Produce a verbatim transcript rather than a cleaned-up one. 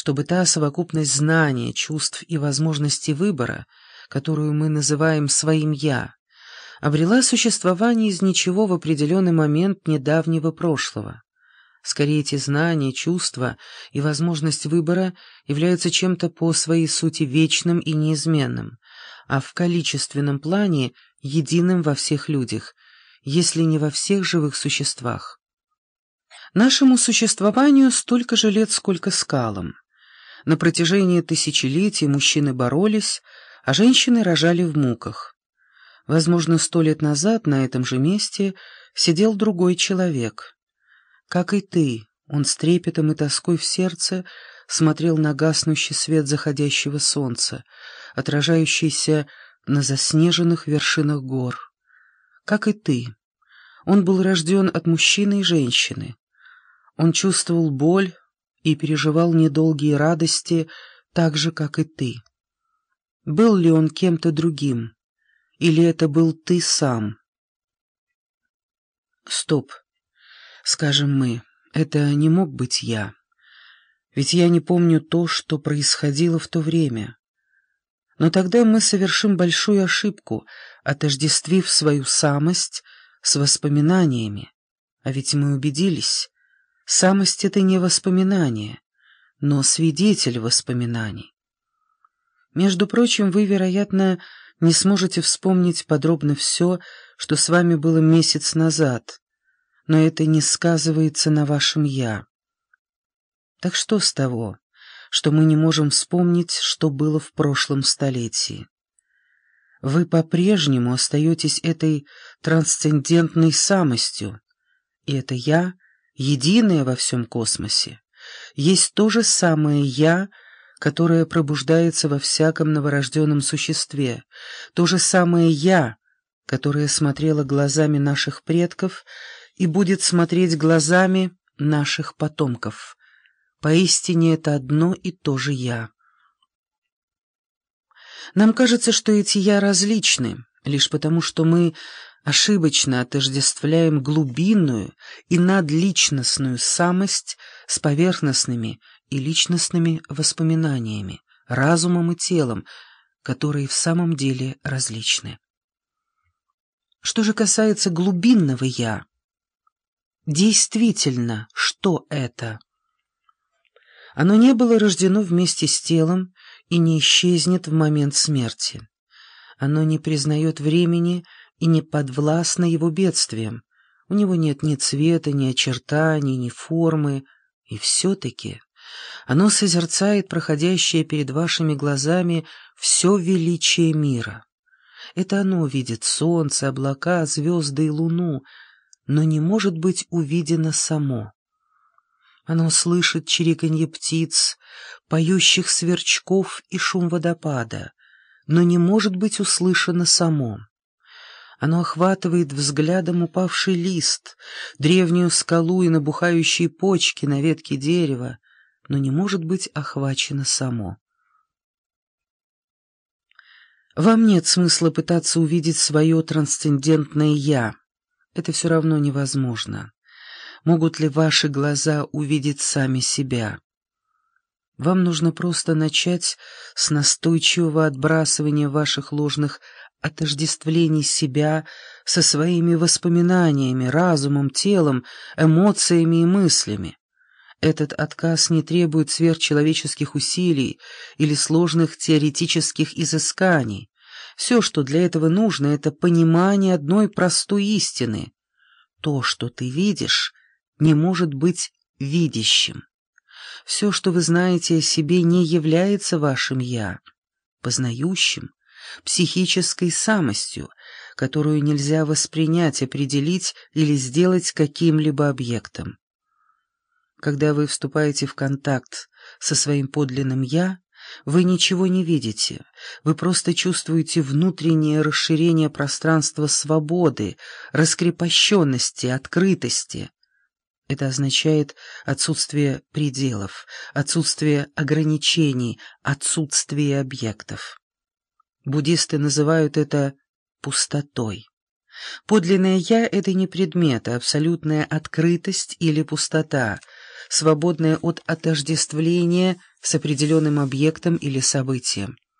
чтобы та совокупность знания, чувств и возможностей выбора, которую мы называем своим «я», обрела существование из ничего в определенный момент недавнего прошлого. Скорее, эти знания, чувства и возможность выбора являются чем-то по своей сути вечным и неизменным, а в количественном плане единым во всех людях, если не во всех живых существах. Нашему существованию столько же лет, сколько скалам. На протяжении тысячелетий мужчины боролись, а женщины рожали в муках. Возможно, сто лет назад на этом же месте сидел другой человек. Как и ты, он с трепетом и тоской в сердце смотрел на гаснущий свет заходящего солнца, отражающийся на заснеженных вершинах гор. Как и ты, он был рожден от мужчины и женщины. Он чувствовал боль и переживал недолгие радости так же, как и ты. Был ли он кем-то другим, или это был ты сам? Стоп. Скажем мы, это не мог быть я. Ведь я не помню то, что происходило в то время. Но тогда мы совершим большую ошибку, отождествив свою самость с воспоминаниями. А ведь мы убедились, самость — это не воспоминание, но свидетель воспоминаний. Между прочим, вы, вероятно, не сможете вспомнить подробно все, что с вами было месяц назад, но это не сказывается на вашем «я». Так что с того, что мы не можем вспомнить, что было в прошлом столетии? Вы по-прежнему остаетесь этой трансцендентной самостью, и это «я», единое во всем космосе, есть то же самое «я», которое пробуждается во всяком новорожденном существе, то же самое «я», которое смотрело глазами наших предков и будет смотреть глазами наших потомков. Поистине это одно и то же «я». Нам кажется, что эти «я» различны, лишь потому, что мы ошибочно отождествляем глубинную и надличностную самость с поверхностными и личностными воспоминаниями, разумом и телом, которые в самом деле различны. Что же касается глубинного «я», действительно, что это? Оно не было рождено вместе с телом и не исчезнет в момент смерти. Оно не признает времени и не подвластно его бедствиям. У него нет ни цвета, ни очертаний, ни формы, и все-таки оно созерцает проходящее перед вашими глазами все величие мира. Это оно видит солнце, облака, звезды и луну, но не может быть увидено само. Оно слышит чириканье птиц, поющих сверчков и шум водопада, но не может быть услышано само. Оно охватывает взглядом упавший лист, древнюю скалу и набухающие почки на ветке дерева, но не может быть охвачено само. Вам нет смысла пытаться увидеть свое трансцендентное «я». Это все равно невозможно. Могут ли ваши глаза увидеть сами себя? Вам нужно просто начать с настойчивого отбрасывания ваших ложных отождествлений себя со своими воспоминаниями, разумом, телом, эмоциями и мыслями. Этот отказ не требует сверхчеловеческих усилий или сложных теоретических изысканий. Все, что для этого нужно, это понимание одной простой истины. То, что ты видишь, не может быть видящим. Все, что вы знаете о себе, не является вашим «я», познающим, психической самостью, которую нельзя воспринять, определить или сделать каким-либо объектом. Когда вы вступаете в контакт со своим подлинным «я», вы ничего не видите, вы просто чувствуете внутреннее расширение пространства свободы, раскрепощенности, открытости. Это означает отсутствие пределов, отсутствие ограничений, отсутствие объектов. Буддисты называют это пустотой. Подлинное «я» — это не предмет, а абсолютная открытость или пустота, свободное от отождествления с определенным объектом или событием.